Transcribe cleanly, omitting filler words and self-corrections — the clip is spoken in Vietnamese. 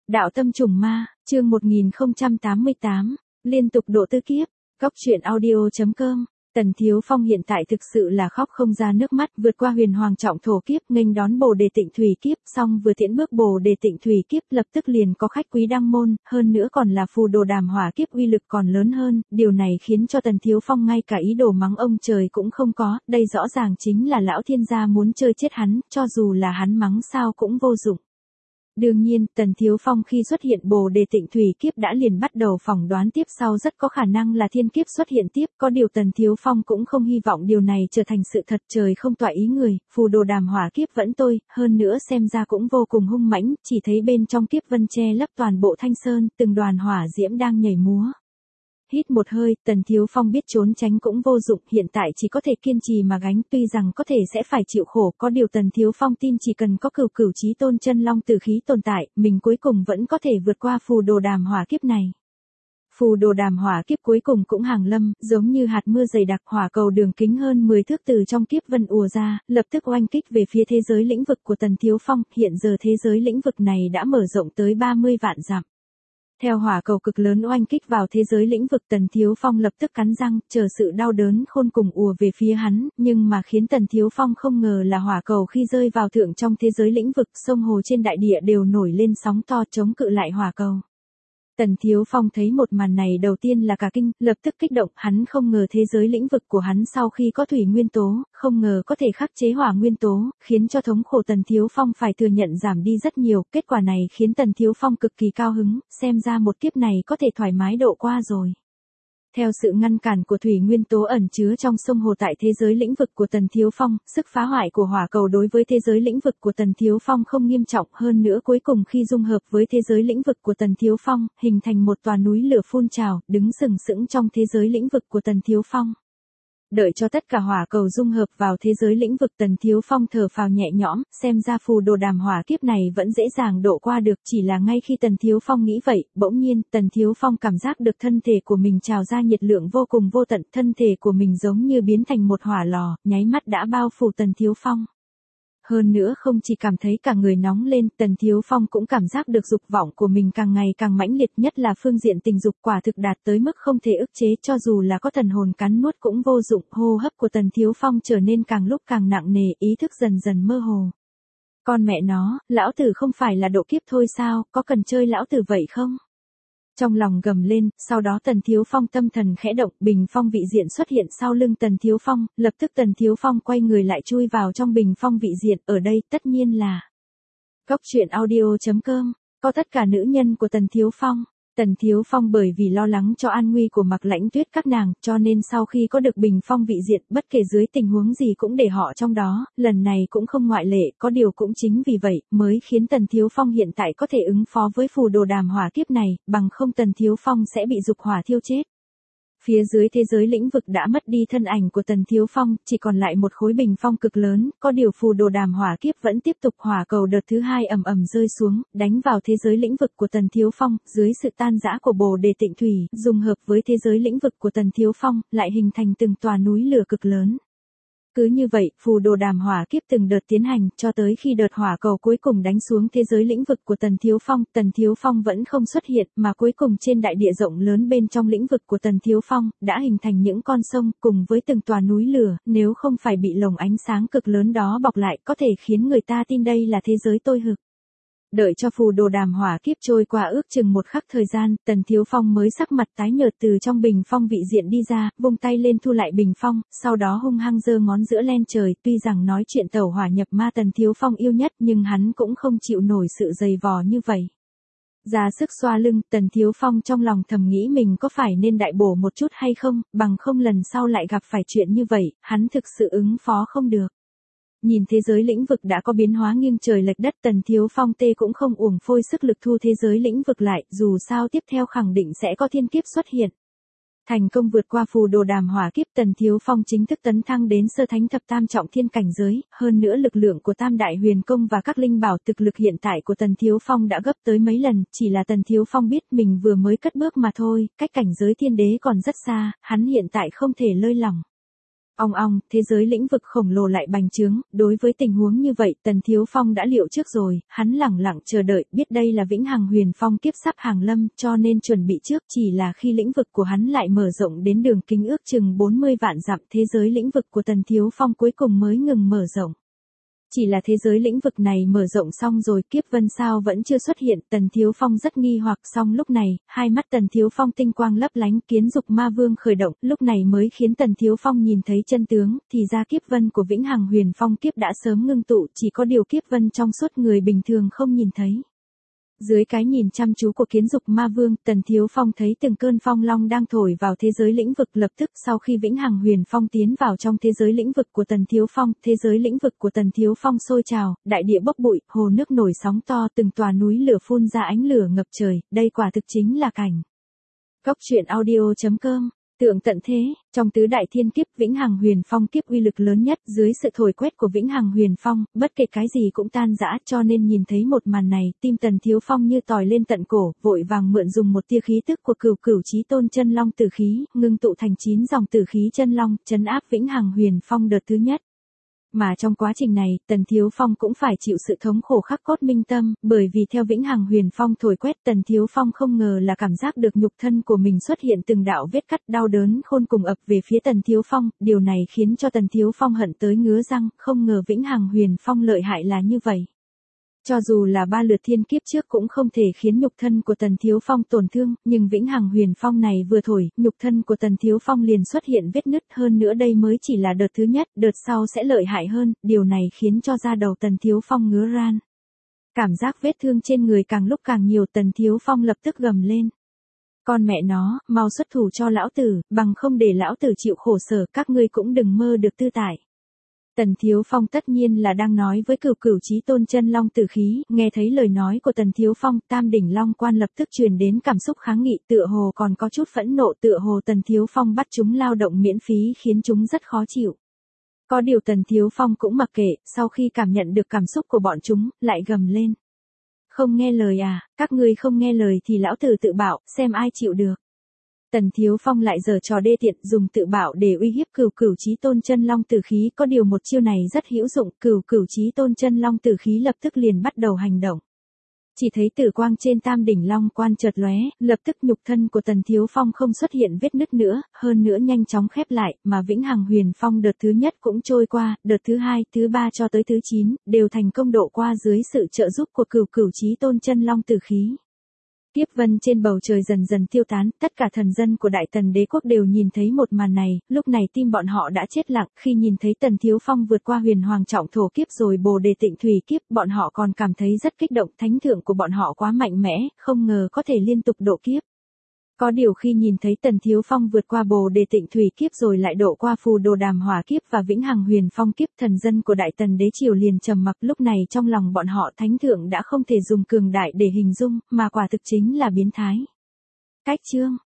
Đạo tâm trùng ma, chương 1088, liên tục độ tư kiếp, góc truyện audio.com. Tần Thiếu Phong hiện tại thực sự là khóc không ra nước mắt, vượt qua huyền hoàng trọng thổ kiếp, nghênh đón Bồ Đề Tịnh Thủy kiếp, xong vừa tiễn bước Bồ Đề Tịnh Thủy kiếp, lập tức liền có khách quý đăng môn, hơn nữa còn là phù đồ đàm hỏa kiếp uy lực còn lớn hơn, điều này khiến cho Tần Thiếu Phong ngay cả ý đồ mắng ông trời cũng không có, đây rõ ràng chính là lão thiên gia muốn chơi chết hắn, cho dù là hắn mắng sao cũng vô dụng. Đương nhiên, Tần Thiếu Phong khi xuất hiện Bồ Đề Tịnh Thủy kiếp đã liền bắt đầu phỏng đoán tiếp sau rất có khả năng là thiên kiếp xuất hiện tiếp, có điều Tần Thiếu Phong cũng không hy vọng điều này trở thành sự thật, trời không toại ý người, phù đồ đàm hỏa kiếp vẫn tôi, hơn nữa xem ra cũng vô cùng hung mãnh, chỉ thấy bên trong kiếp vân che lấp toàn bộ thanh sơn, từng đoàn hỏa diễm đang nhảy múa. Hít một hơi, Tần Thiếu Phong biết trốn tránh cũng vô dụng, hiện tại chỉ có thể kiên trì mà gánh, tuy rằng có thể sẽ phải chịu khổ, có điều Tần Thiếu Phong tin chỉ cần có cửu cửu chí tôn chân long tử khí tồn tại, mình cuối cùng vẫn có thể vượt qua phù đồ đàm hỏa kiếp này. Phù đồ đàm hỏa kiếp cuối cùng cũng hàng lâm, giống như hạt mưa dày đặc, hỏa cầu đường kính hơn 10 thước từ trong kiếp vân ùa ra, lập tức oanh kích về phía thế giới lĩnh vực của Tần Thiếu Phong, hiện giờ thế giới lĩnh vực này đã mở rộng tới 30 vạn dặm. Theo hỏa cầu cực lớn oanh kích vào thế giới lĩnh vực, Tần Thiếu Phong lập tức cắn răng, chờ sự đau đớn khôn cùng ùa về phía hắn, nhưng mà khiến Tần Thiếu Phong không ngờ là hỏa cầu khi rơi vào thượng trong thế giới lĩnh vực, sông hồ trên đại địa đều nổi lên sóng to chống cự lại hỏa cầu. Tần Thiếu Phong thấy một màn này đầu tiên là cả kinh, lập tức kích động, hắn không ngờ thế giới lĩnh vực của hắn sau khi có thủy nguyên tố, không ngờ có thể khắc chế hỏa nguyên tố, khiến cho thống khổ Tần Thiếu Phong phải thừa nhận giảm đi rất nhiều, kết quả này khiến Tần Thiếu Phong cực kỳ cao hứng, xem ra một kiếp này có thể thoải mái độ qua rồi. Theo sự ngăn cản của thủy nguyên tố ẩn chứa trong sông hồ tại thế giới lĩnh vực của Tần Thiếu Phong, sức phá hoại của hỏa cầu đối với thế giới lĩnh vực của Tần Thiếu Phong không nghiêm trọng, hơn nữa cuối cùng khi dung hợp với thế giới lĩnh vực của Tần Thiếu Phong, hình thành một tòa núi lửa phun trào, đứng sừng sững trong thế giới lĩnh vực của Tần Thiếu Phong. Đợi cho tất cả hỏa cầu dung hợp vào thế giới lĩnh vực, Tần Thiếu Phong thở phào nhẹ nhõm, xem ra phù đồ đàm hỏa kiếp này vẫn dễ dàng độ qua được, chỉ là ngay khi Tần Thiếu Phong nghĩ vậy, bỗng nhiên, Tần Thiếu Phong cảm giác được thân thể của mình trào ra nhiệt lượng vô cùng vô tận, thân thể của mình giống như biến thành một hỏa lò, nháy mắt đã bao phủ Tần Thiếu Phong. Hơn nữa không chỉ cảm thấy cả người nóng lên, Tần Thiếu Phong cũng cảm giác được dục vọng của mình càng ngày càng mãnh liệt, nhất là phương diện tình dục quả thực đạt tới mức không thể ức chế, cho dù là có thần hồn cắn nuốt cũng vô dụng, hô hấp của Tần Thiếu Phong trở nên càng lúc càng nặng nề, ý thức dần dần mơ hồ. Con mẹ nó, lão tử không phải là độ kiếp thôi sao, có cần chơi lão tử vậy không? Trong lòng gầm lên, sau đó Tần Thiếu Phong tâm thần khẽ động, bình phong vị diện xuất hiện sau lưng Tần Thiếu Phong, lập tức Tần Thiếu Phong quay người lại chui vào trong bình phong vị diện, ở đây tất nhiên là góc truyện audio.com, có tất cả nữ nhân của Tần Thiếu Phong. Tần Thiếu Phong bởi vì lo lắng cho an nguy của Mạc Lãnh Tuyết các nàng, cho nên sau khi có được bình phong vị diện, bất kể dưới tình huống gì cũng để họ trong đó, lần này cũng không ngoại lệ, có điều cũng chính vì vậy, mới khiến Tần Thiếu Phong hiện tại có thể ứng phó với phù đồ đàm hỏa kiếp này, bằng không Tần Thiếu Phong sẽ bị dục hỏa thiêu chết. Phía dưới thế giới lĩnh vực đã mất đi thân ảnh của Tần Thiếu Phong, chỉ còn lại một khối bình phong cực lớn, có điều phù đồ đàm hỏa kiếp vẫn tiếp tục, hỏa cầu đợt thứ hai ầm ầm rơi xuống, đánh vào thế giới lĩnh vực của Tần Thiếu Phong, dưới sự tan rã của Bồ Đề Tịnh Thủy, dung hợp với thế giới lĩnh vực của Tần Thiếu Phong, lại hình thành từng tòa núi lửa cực lớn. Cứ như vậy, phù đồ đàm hỏa kiếp từng đợt tiến hành, cho tới khi đợt hỏa cầu cuối cùng đánh xuống thế giới lĩnh vực của Tần Thiếu Phong vẫn không xuất hiện, mà cuối cùng trên đại địa rộng lớn bên trong lĩnh vực của Tần Thiếu Phong, đã hình thành những con sông, cùng với từng tòa núi lửa, nếu không phải bị lồng ánh sáng cực lớn đó bọc lại, có thể khiến người ta tin đây là thế giới tôi hực. Đợi cho phù đồ đàm hỏa kiếp trôi qua ước chừng một khắc thời gian, Tần Thiếu Phong mới sắc mặt tái nhợt từ trong bình phong vị diện đi ra, vung tay lên thu lại bình phong, sau đó hung hăng giơ ngón giữa lên trời, tuy rằng nói chuyện tẩu hỏa nhập ma Tần Thiếu Phong yêu nhất, nhưng hắn cũng không chịu nổi sự dày vò như vậy. Ra sức xoa lưng, Tần Thiếu Phong trong lòng thầm nghĩ mình có phải nên đại bổ một chút hay không, bằng không lần sau lại gặp phải chuyện như vậy, hắn thực sự ứng phó không được. Nhìn thế giới lĩnh vực đã có biến hóa nghiêng trời lệch đất, Tần Thiếu Phong cũng không uổng phôi sức lực thu thế giới lĩnh vực lại, dù sao tiếp theo khẳng định sẽ có thiên kiếp xuất hiện. Thành công vượt qua phù đồ đàm hỏa kiếp, Tần Thiếu Phong chính thức tấn thăng đến sơ thánh thập tam trọng thiên cảnh giới, hơn nữa lực lượng của tam đại huyền công và các linh bảo, thực lực hiện tại của Tần Thiếu Phong đã gấp tới mấy lần, chỉ là Tần Thiếu Phong biết mình vừa mới cất bước mà thôi, cách cảnh giới thiên đế còn rất xa, hắn hiện tại không thể lơi lỏng. Ong ong, thế giới lĩnh vực khổng lồ lại bành trướng, đối với tình huống như vậy Tần Thiếu Phong đã liệu trước rồi, hắn lẳng lặng chờ đợi, biết đây là vĩnh hằng huyền phong kiếp sắp hàng lâm, cho nên chuẩn bị trước, chỉ là khi lĩnh vực của hắn lại mở rộng đến đường kính ước chừng 40 vạn dặm, thế giới lĩnh vực của Tần Thiếu Phong cuối cùng mới ngừng mở rộng. Chỉ là thế giới lĩnh vực này mở rộng xong rồi kiếp vân sao vẫn chưa xuất hiện, Tần Thiếu Phong rất nghi hoặc, xong lúc này, hai mắt Tần Thiếu Phong tinh quang lấp lánh, kiến dục ma vương khởi động, lúc này mới khiến Tần Thiếu Phong nhìn thấy chân tướng, thì ra kiếp vân của vĩnh hằng huyền phong kiếp đã sớm ngưng tụ, chỉ có điều kiếp vân trong suốt người bình thường không nhìn thấy. Dưới cái nhìn chăm chú của kiến dục ma vương, Tần Thiếu Phong thấy từng cơn phong long đang thổi vào thế giới lĩnh vực, lập tức sau khi vĩnh hằng huyền phong tiến vào trong thế giới lĩnh vực của Tần Thiếu Phong, thế giới lĩnh vực của Tần Thiếu Phong sôi trào, đại địa bốc bụi, hồ nước nổi sóng to, từng tòa núi lửa phun ra ánh lửa ngập trời, đây quả thực chính là cảnh. Góc truyện audio.com Tượng tận thế, trong tứ đại thiên kiếp vĩnh hằng huyền phong kiếp uy lực lớn nhất, dưới sự thổi quét của vĩnh hằng huyền phong, bất kể cái gì cũng tan rã, cho nên nhìn thấy một màn này, tim Tần Thiếu Phong như tỏi lên tận cổ, vội vàng mượn dùng một tia khí tức của cửu cửu chí tôn chân long tử khí, ngưng tụ thành 9 dòng tử khí chân long, trấn áp vĩnh hằng huyền phong đợt thứ nhất. Mà trong quá trình này, Tần Thiếu Phong cũng phải chịu sự thống khổ khắc cốt minh tâm, bởi vì theo vĩnh hằng huyền phong thổi quét, Tần Thiếu Phong không ngờ là cảm giác được nhục thân của mình xuất hiện từng đạo vết cắt, đau đớn khôn cùng ập về phía Tần Thiếu Phong, điều này khiến cho Tần Thiếu Phong hận tới ngứa răng, không ngờ vĩnh hằng huyền phong lợi hại là như vậy. Cho dù là 3 lượt thiên kiếp trước cũng không thể khiến nhục thân của Tần Thiếu Phong tổn thương, nhưng vĩnh hằng huyền phong này vừa thổi, nhục thân của Tần Thiếu Phong liền xuất hiện vết nứt, hơn nữa đây mới chỉ là đợt thứ nhất, đợt sau sẽ lợi hại hơn, điều này khiến cho da đầu Tần Thiếu Phong ngứa ran. Cảm giác vết thương trên người càng lúc càng nhiều, Tần Thiếu Phong lập tức gầm lên. Con mẹ nó, mau xuất thủ cho lão tử, bằng không để lão tử chịu khổ sở, các ngươi cũng đừng mơ được tư tại. Tần Thiếu Phong tất nhiên là đang nói với cửu cửu chí tôn chân long tử khí, nghe thấy lời nói của Tần Thiếu Phong, Tam đỉnh long quan lập tức truyền đến cảm xúc kháng nghị, tựa hồ còn có chút phẫn nộ, tựa hồ Tần Thiếu Phong bắt chúng lao động miễn phí khiến chúng rất khó chịu. Có điều Tần Thiếu Phong cũng mặc kệ, sau khi cảm nhận được cảm xúc của bọn chúng, lại gầm lên. Không nghe lời à, các ngươi không nghe lời thì lão tử tự bạo, xem ai chịu được. Tần Thiếu Phong lại giở trò đê tiện, dùng tự bạo để uy hiếp cửu cửu chí tôn chân long tử khí, có điều một chiêu này rất hữu dụng, cửu cửu chí tôn chân long tử khí lập tức liền bắt đầu hành động. Chỉ thấy tử quang trên Tam đỉnh long quan chợt lóe, lập tức nhục thân của Tần Thiếu Phong không xuất hiện vết nứt nữa, hơn nữa nhanh chóng khép lại, mà vĩnh hằng huyền phong đợt thứ nhất cũng trôi qua, đợt thứ hai, thứ ba cho tới thứ 9, đều thành công độ qua dưới sự trợ giúp của cửu cửu chí tôn chân long tử khí. Kiếp vân trên bầu trời dần dần tiêu tán, tất cả thần dân của Đại Tần Đế quốc đều nhìn thấy một màn này, lúc này tim bọn họ đã chết lặng, khi nhìn thấy Tần Thiếu Phong vượt qua huyền hoàng trọng thổ kiếp rồi bồ đề tịnh thủy kiếp, bọn họ còn cảm thấy rất kích động, thánh thượng của bọn họ quá mạnh mẽ, không ngờ có thể liên tục độ kiếp. Có điều khi nhìn thấy Tần Thiếu Phong vượt qua bồ đề tịnh thủy kiếp rồi lại độ qua phù đồ đàm hỏa kiếp và vĩnh hằng huyền phong kiếp, thần dân của Đại Tần Đế triều liền trầm mặc, lúc này trong lòng bọn họ thánh thượng đã không thể dùng cường đại để hình dung, mà quả thực chính là biến thái. Cách chương